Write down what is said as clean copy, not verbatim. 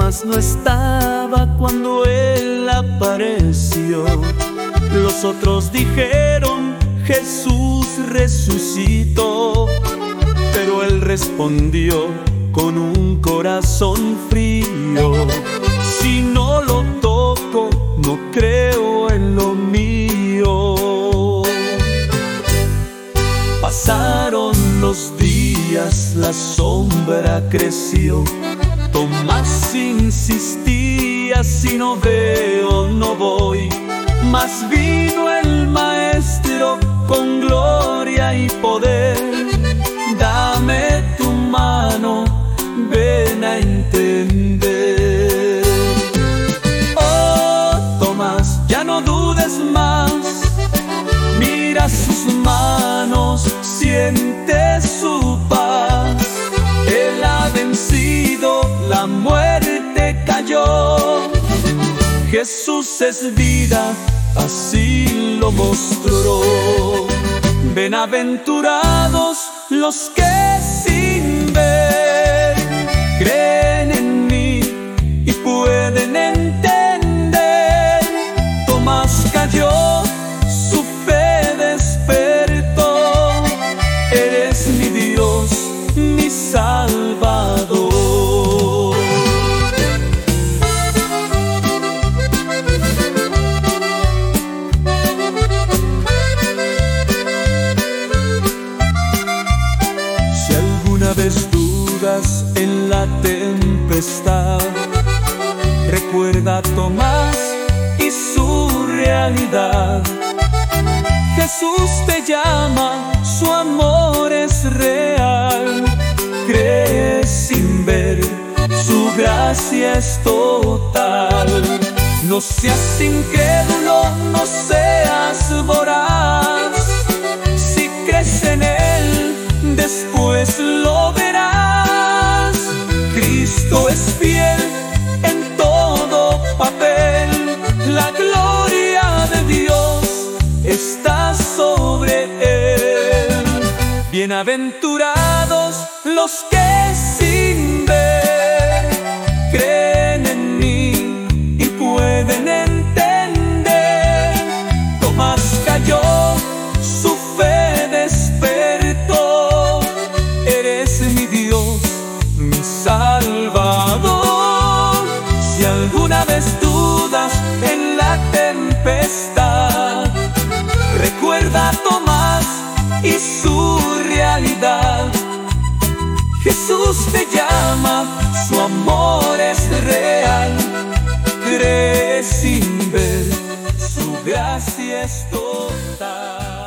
Tomás no estaba cuando él apareció. Los otros dijeron: Jesús resucitó. Pero él respondió con un corazón frío: si no lo toco, no creo en lo mío. Pasaron los días, la sombra creció. Tomás insistía: si no veo, no voy. Mas vino el Maestro con gloria y poder. Dame tu mano, ven a entender. Oh, Tomás, ya no dudes más. Mira sus manos, siente su paz. Él ha vencido, la muerte cayó. Jesús es vida, así lo mostró. Bienaventurados los que sin ver creen en mí y pueden entender. Tomás cayó, su fe despertó. Eres mi Dios, mi Salvador. Vez dudas en la tempestad, recuerda a Tomás y su realidad. Jesús te llama, su amor es real. Cree sin ver, su gracia es total. No seas incrédulo, no seas voraz. Si crees en Él, después lo verás. Cristo es fiel en todo papel. La gloria de Dios está sobre él. Bienaventurados los que sin ver creen en mí y pueden entender. Tomás cayó, su fe despertó. Eres mi Dios, mi Salvador. Si alguna vez dudas en la tempestad, recuerda a Tomás y su realidad. Jesús te llama, su amor es real. Cree sin ver, su gracia es total.